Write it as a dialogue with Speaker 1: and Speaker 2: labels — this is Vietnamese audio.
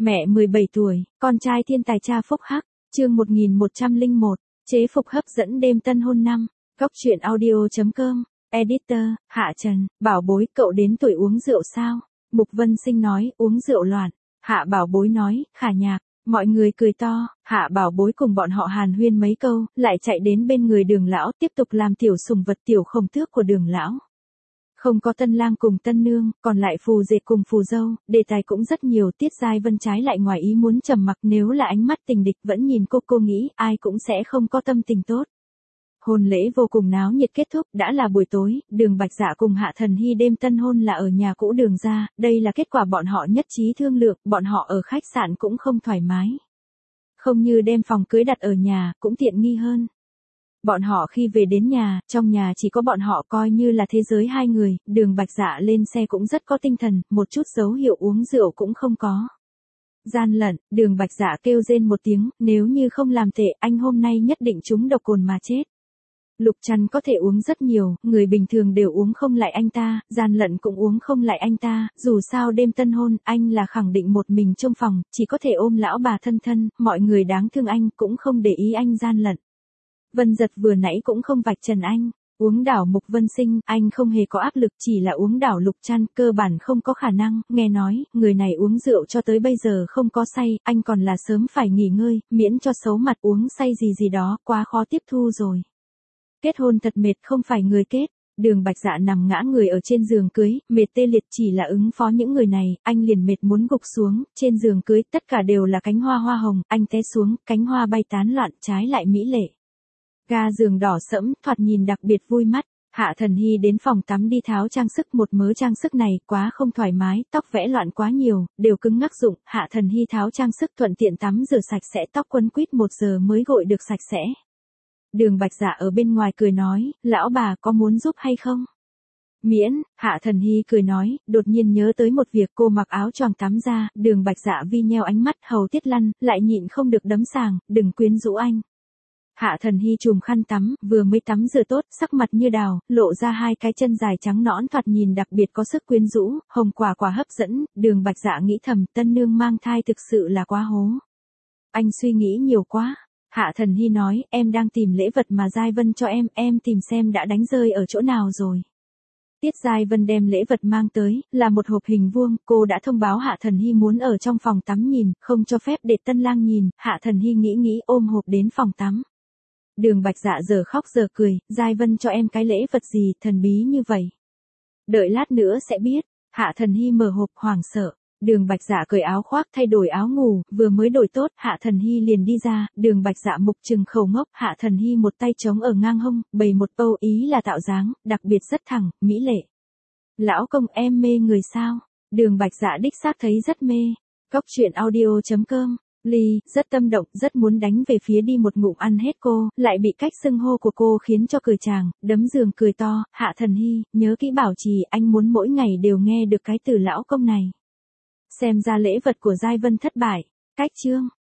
Speaker 1: Mẹ 17 tuổi, con trai thiên tài cha phúc hắc, chương 1101, chế phục hấp dẫn đêm tân hôn năm, góc truyện audio.com, editor, Hạ Trần, bảo bối cậu đến tuổi uống rượu sao? Mục Vân Sinh nói, uống rượu loạn, Hạ bảo bối nói, khả nhạc, mọi người cười to, Hạ bảo bối cùng bọn họ hàn huyên mấy câu, lại chạy đến bên người Đường lão tiếp tục làm tiểu sùng vật tiểu khổng tước của Đường lão. Không có tân lang cùng tân nương, còn lại phù dệt cùng phù dâu, đề tài cũng rất nhiều. Tiết Giai Vân trái lại ngoài ý muốn trầm mặc, nếu là ánh mắt tình địch vẫn nhìn cô nghĩ ai cũng sẽ không có tâm tình tốt. Hôn lễ vô cùng náo nhiệt kết thúc, đã là buổi tối, Đường Bạch Dạ cùng Hạ Thần Hy đêm tân hôn là ở nhà cũ Đường gia, đây là kết quả bọn họ nhất trí thương lượng, bọn họ ở khách sạn cũng không thoải mái. Không như đem phòng cưới đặt ở nhà, cũng tiện nghi hơn. Bọn họ khi về đến nhà, trong nhà chỉ có bọn họ coi như là thế giới hai người, Đường Bạch Dạ lên xe cũng rất có tinh thần, một chút dấu hiệu uống rượu cũng không có. Gian lận, Đường Bạch Dạ kêu rên một tiếng, nếu như không làm tệ anh hôm nay nhất định trúng độc cồn mà chết. Lục Trăn có thể uống rất nhiều, người bình thường đều uống không lại anh ta, Gian lận cũng uống không lại anh ta, dù sao đêm tân hôn, anh là khẳng định một mình trong phòng, chỉ có thể ôm lão bà thân thân, mọi người đáng thương anh cũng không để ý anh gian lận. Vân Giật vừa nãy cũng không vạch trần anh, uống đảo Mục Vân Sinh, anh không hề có áp lực, chỉ là uống đảo Lục Trăn, cơ bản không có khả năng, nghe nói, người này uống rượu cho tới bây giờ không có say, anh còn là sớm phải nghỉ ngơi, miễn cho xấu mặt uống say gì đó, quá khó tiếp thu rồi. Kết hôn thật mệt không phải người kết, Đường Bạch Dạ nằm ngã người ở trên giường cưới, mệt tê liệt chỉ là ứng phó những người này, anh liền mệt muốn gục xuống, trên giường cưới tất cả đều là cánh hoa hoa hồng, anh té xuống, cánh hoa bay tán loạn, trái lại mỹ lệ. Ga giường đỏ sẫm, thoạt nhìn đặc biệt vui mắt. Hạ Thần Hy đến phòng tắm đi tháo trang sức, một mớ trang sức này quá không thoải mái, tóc vẽ loạn quá nhiều, đều cứng ngắc rụng. Hạ Thần Hy tháo trang sức thuận tiện tắm rửa sạch sẽ, tóc quấn quýt 1 giờ mới gội được sạch sẽ. Đường Bạch Dạ ở bên ngoài cười nói, lão bà có muốn giúp hay không? Miễn, Hạ Thần Hy cười nói, đột nhiên nhớ tới một việc, cô mặc áo choàng tắm ra, Đường Bạch Dạ vi nheo ánh mắt, hầu Tiết Lăn, lại nhịn không được đấm sàng, đừng quyến rũ anh. Hạ Thần Hy chùm khăn tắm, vừa mới tắm rửa tốt, sắc mặt như đào, lộ ra 2 cái chân dài trắng nõn thoạt nhìn đặc biệt có sức quyến rũ, hồng quả hấp dẫn, Đường Bạch Dạ nghĩ thầm, tân nương mang thai thực sự là quá hố. Anh suy nghĩ nhiều quá. Hạ Thần Hy nói, em đang tìm lễ vật mà Giai Vân cho em tìm xem đã đánh rơi ở chỗ nào rồi. Tiết Giai Vân đem lễ vật mang tới, là một hộp hình vuông, cô đã thông báo Hạ Thần Hy muốn ở trong phòng tắm nhìn, không cho phép để tân lang nhìn, Hạ Thần Hy nghĩ ôm hộp đến phòng tắm. Đường Bạch Dạ giờ khóc giờ cười, Giai Vân cho em cái lễ vật gì, thần bí như vậy. Đợi lát nữa sẽ biết, Hạ Thần Hy mở hộp hoảng sợ. Đường Bạch Dạ cởi áo khoác thay đổi áo ngủ, vừa mới đổi tốt, Hạ Thần Hy liền đi ra, Đường Bạch Dạ mục trừng khẩu ngốc, Hạ Thần Hy một tay trống ở ngang hông, bày một pâu ý là tạo dáng, đặc biệt rất thẳng, mỹ lệ. Lão công em mê người sao? Đường Bạch Dạ đích xác thấy rất mê. Góc truyện audio.com, Ly, rất tâm động, rất muốn đánh về phía đi một ngụm ăn hết cô, lại bị cách xưng hô của cô khiến cho cười chàng, đấm giường cười to, Hạ Thần Hy, nhớ kỹ bảo trì, anh muốn mỗi ngày đều nghe được cái từ lão công này. Xem ra lễ vật của Giai Vân thất bại. Cách chương.